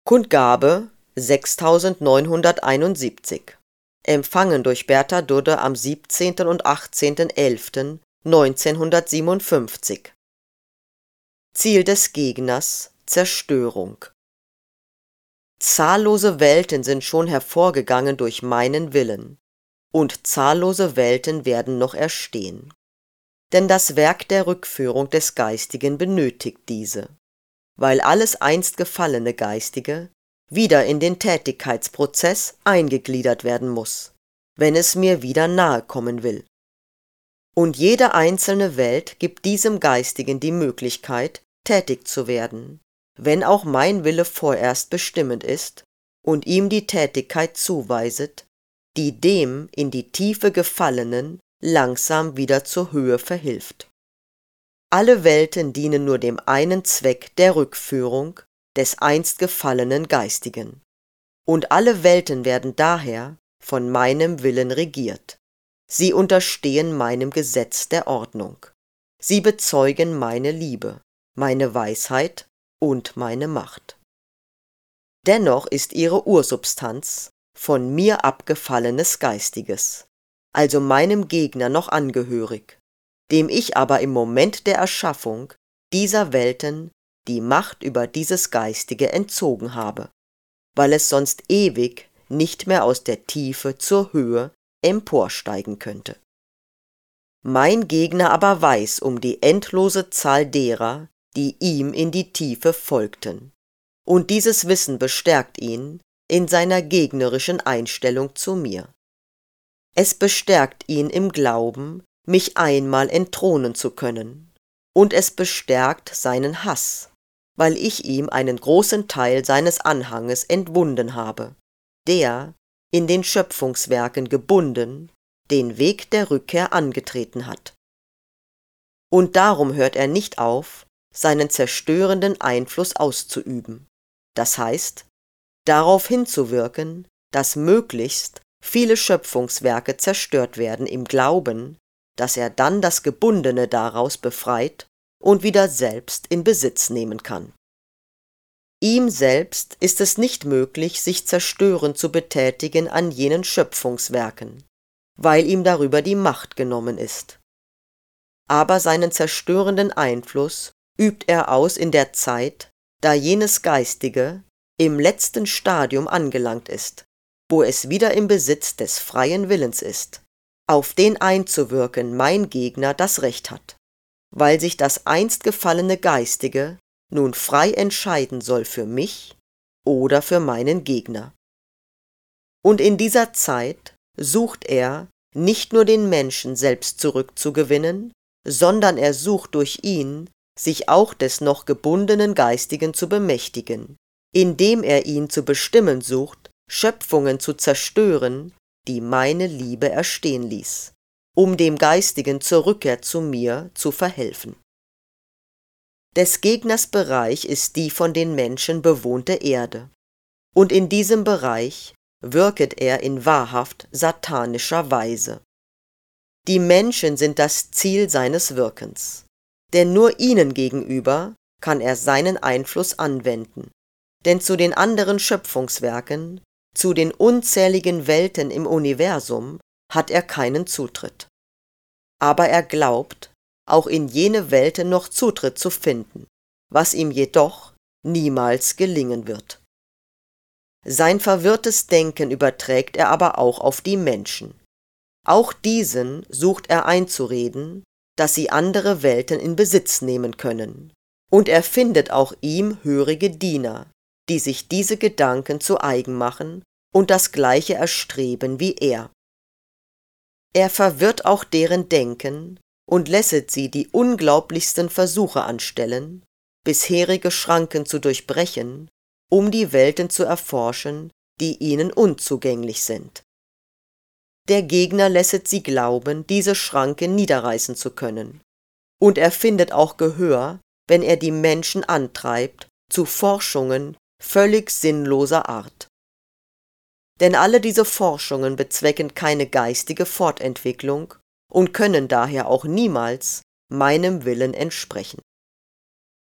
Kundgabe 6971. Empfangen durch Bertha Dudde am 17. und 18.11.1957. Ziel des Gegners: Zerstörung. Zahllose Welten sind schon hervorgegangen durch meinen Willen, und zahllose Welten werden noch erstehen. Denn das Werk der Rückführung des Geistigen benötigt diese, weil alles einst gefallene Geistige wieder in den Tätigkeitsprozess eingegliedert werden muss, wenn es mir wieder nahe kommen will. Und jede einzelne Welt gibt diesem Geistigen die Möglichkeit, tätig zu werden, wenn auch mein Wille vorerst bestimmend ist und ihm die Tätigkeit zuweiset, die dem in die Tiefe Gefallenen langsam wieder zur Höhe verhilft. Alle Welten dienen nur dem einen Zweck der Rückführung des einst gefallenen Geistigen, und alle Welten werden daher von meinem Willen regiert. Sie unterstehen meinem Gesetz der Ordnung. Sie bezeugen meine Liebe, meine Weisheit und meine Macht. Dennoch ist ihre Ursubstanz von mir abgefallenes Geistiges, also meinem Gegner noch angehörig, dem ich aber im Moment der Erschaffung dieser Welten die Macht über dieses Geistige entzogen habe, weil es sonst ewig nicht mehr aus der Tiefe zur Höhe emporsteigen könnte. Mein Gegner aber weiß um die endlose Zahl derer, die ihm in die Tiefe folgten, und dieses Wissen bestärkt ihn in seiner gegnerischen Einstellung zu mir. Es bestärkt ihn im Glauben, mich einmal entthronen zu können, und es bestärkt seinen Hass, weil ich ihm einen großen Teil seines Anhanges entwunden habe, der, in den Schöpfungswerken gebunden, den Weg der Rückkehr angetreten hat. Und darum hört er nicht auf, seinen zerstörenden Einfluss auszuüben, das heißt, darauf hinzuwirken, dass möglichst viele Schöpfungswerke zerstört werden im Glauben, dass er dann das Gebundene daraus befreit und wieder selbst in Besitz nehmen kann. Ihm selbst ist es nicht möglich, sich zerstörend zu betätigen an jenen Schöpfungswerken, weil ihm darüber die Macht genommen ist. Aber seinen zerstörenden Einfluss übt er aus in der Zeit, da jenes Geistige im letzten Stadium angelangt ist, wo es wieder im Besitz des freien Willens ist, auf den einzuwirken mein Gegner das Recht hat, weil sich das einst gefallene Geistige nun frei entscheiden soll für mich oder für meinen Gegner. Und in dieser Zeit sucht er, nicht nur den Menschen selbst zurückzugewinnen, sondern er sucht durch ihn, sich auch des noch gebundenen Geistigen zu bemächtigen, indem er ihn zu bestimmen sucht, Schöpfungen zu zerstören, die meine Liebe erstehen ließ, um dem Geistigen zur Rückkehr zu mir zu verhelfen. Des Gegners Bereich ist die von den Menschen bewohnte Erde, und in diesem Bereich wirket er in wahrhaft satanischer Weise. Die Menschen sind das Ziel seines Wirkens, denn nur ihnen gegenüber kann er seinen Einfluss anwenden, denn zu den anderen Schöpfungswerken, zu den unzähligen Welten im Universum hat er keinen Zutritt. Aber er glaubt, auch in jene Welten noch Zutritt zu finden, was ihm jedoch niemals gelingen wird. Sein verwirrtes Denken überträgt er aber auch auf die Menschen. Auch diesen sucht er einzureden, dass sie andere Welten in Besitz nehmen können, und er findet auch ihm hörige Diener, die sich diese Gedanken zu eigen machen und das Gleiche erstreben wie er. Er verwirrt auch deren Denken und lässet sie die unglaublichsten Versuche anstellen, bisherige Schranken zu durchbrechen, um die Welten zu erforschen, die ihnen unzugänglich sind. Der Gegner lässet sie glauben, diese Schranken niederreißen zu können, und er findet auch Gehör, wenn er die Menschen antreibt zu Forschungen völlig sinnloser Art. Denn alle diese Forschungen bezwecken keine geistige Fortentwicklung und können daher auch niemals meinem Willen entsprechen.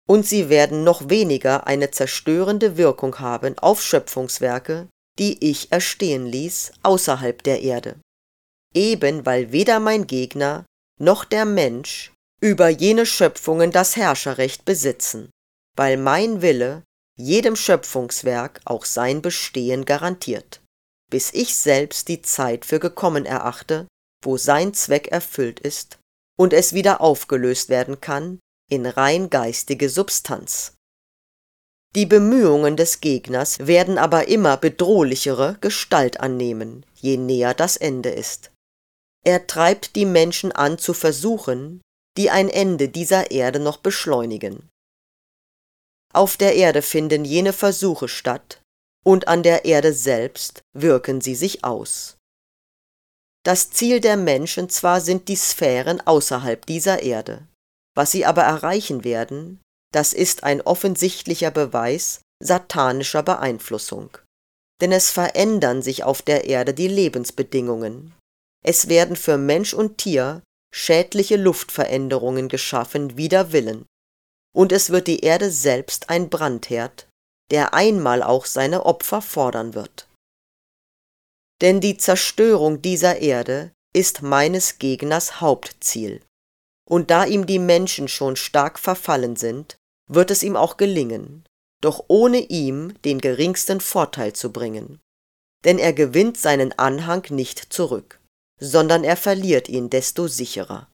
und sie werden noch weniger eine zerstörende Wirkung haben auf Schöpfungswerke, die ich erstehen ließ, außerhalb der Erde. Eben weil weder mein Gegner noch der Mensch über jene Schöpfungen das Herrscherrecht besitzen, weil mein Wille jedem Schöpfungswerk auch sein Bestehen garantiert, bis ich selbst die Zeit für gekommen erachte, wo sein Zweck erfüllt ist und es wieder aufgelöst werden kann in rein geistige Substanz. Die Bemühungen des Gegners werden aber immer bedrohlichere Gestalt annehmen, je näher das Ende ist. Er treibt die Menschen an zu Versuchen, die ein Ende dieser Erde noch beschleunigen. Auf der Erde finden jene Versuche statt, und an der Erde selbst wirken sie sich aus. Das Ziel der Menschen zwar sind die Sphären außerhalb dieser Erde, was sie aber erreichen werden, das ist ein offensichtlicher Beweis satanischer Beeinflussung. Denn es verändern sich auf der Erde die Lebensbedingungen. Es werden für Mensch und Tier schädliche Luftveränderungen geschaffen wider Willen. Und es wird die Erde selbst ein Brandherd, der einmal auch seine Opfer fordern wird. Denn die Zerstörung dieser Erde ist meines Gegners Hauptziel. Und da ihm die Menschen schon stark verfallen sind, wird es ihm auch gelingen, doch ohne ihm den geringsten Vorteil zu bringen. Denn er gewinnt seinen Anhang nicht zurück, sondern er verliert ihn desto sicherer.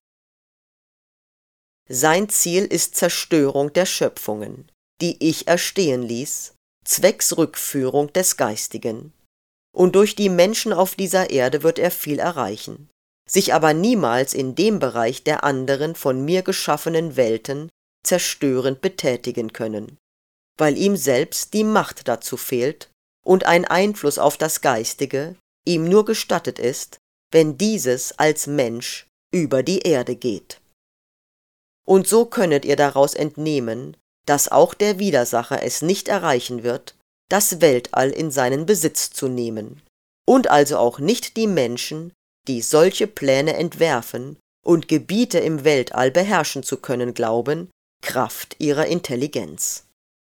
Sein Ziel ist Zerstörung der Schöpfungen, die ich erstehen ließ, zwecks Rückführung des Geistigen. Und durch die Menschen auf dieser Erde wird er viel erreichen, sich aber niemals in dem Bereich der anderen von mir geschaffenen Welten zerstörend betätigen können, weil ihm selbst die Macht dazu fehlt und ein Einfluss auf das Geistige ihm nur gestattet ist, wenn dieses als Mensch über die Erde geht. Und so könnet ihr daraus entnehmen, dass auch der Widersacher es nicht erreichen wird, das Weltall in seinen Besitz zu nehmen, und also auch nicht die Menschen, die solche Pläne entwerfen und Gebiete im Weltall beherrschen zu können glauben, Kraft ihrer Intelligenz.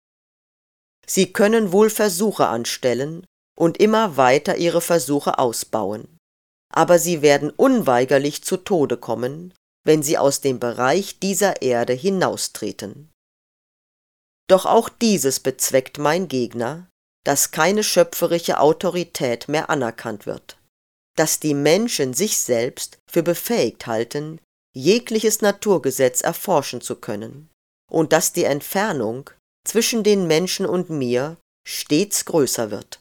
Sie können wohl Versuche anstellen und immer weiter ihre Versuche ausbauen, aber sie werden unweigerlich zu Tode kommen, wenn sie aus dem Bereich dieser Erde hinaustreten. Doch auch dieses bezweckt mein Gegner, dass keine schöpferische Autorität mehr anerkannt wird, dass die Menschen sich selbst für befähigt halten, jegliches Naturgesetz erforschen zu können, und dass die Entfernung zwischen den Menschen und mir stets größer wird.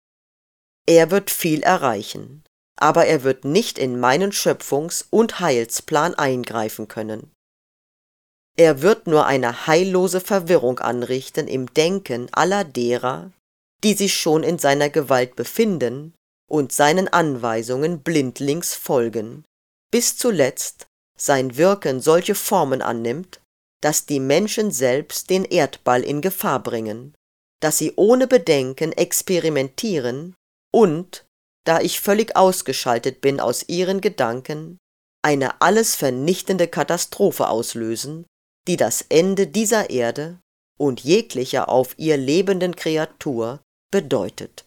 Er wird viel erreichen, aber er wird nicht in meinen Schöpfungs- und Heilsplan eingreifen können. Er wird nur eine heillose Verwirrung anrichten im Denken aller derer, die sich schon in seiner Gewalt befinden und seinen Anweisungen blindlings folgen, bis zuletzt sein Wirken solche Formen annimmt, dass die Menschen selbst den Erdball in Gefahr bringen, dass sie ohne Bedenken experimentieren und, da ich völlig ausgeschaltet bin aus ihren Gedanken, eine alles vernichtende Katastrophe auslösen, die das Ende dieser Erde und jeglicher auf ihr lebenden Kreatur bedeutet.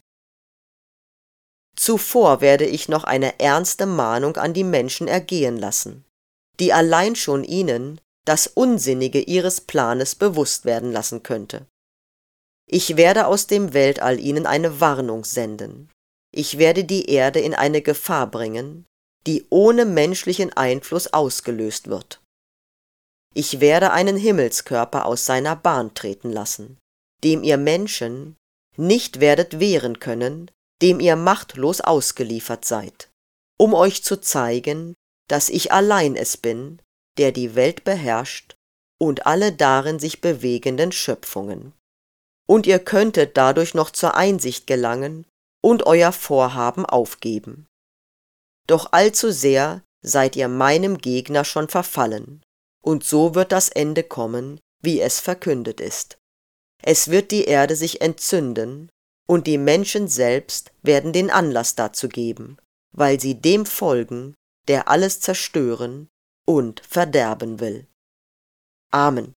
Zuvor werde ich noch eine ernste Mahnung an die Menschen ergehen lassen, die allein schon ihnen das Unsinnige ihres Planes bewusst werden lassen könnte. Ich werde aus dem Weltall ihnen eine Warnung senden. Ich werde die Erde in eine Gefahr bringen, die ohne menschlichen Einfluss ausgelöst wird. Ich werde einen Himmelskörper aus seiner Bahn treten lassen, dem ihr Menschen nicht werdet wehren können, dem ihr machtlos ausgeliefert seid, um euch zu zeigen, dass ich allein es bin, der die Welt beherrscht und alle darin sich bewegenden Schöpfungen. Und ihr könntet dadurch noch zur Einsicht gelangen und euer Vorhaben aufgeben. Doch allzu sehr seid ihr meinem Gegner schon verfallen, und so wird das Ende kommen, wie es verkündet ist. Es wird die Erde sich entzünden, und die Menschen selbst werden den Anlass dazu geben, weil sie dem folgen, der alles zerstören und verderben will. Amen.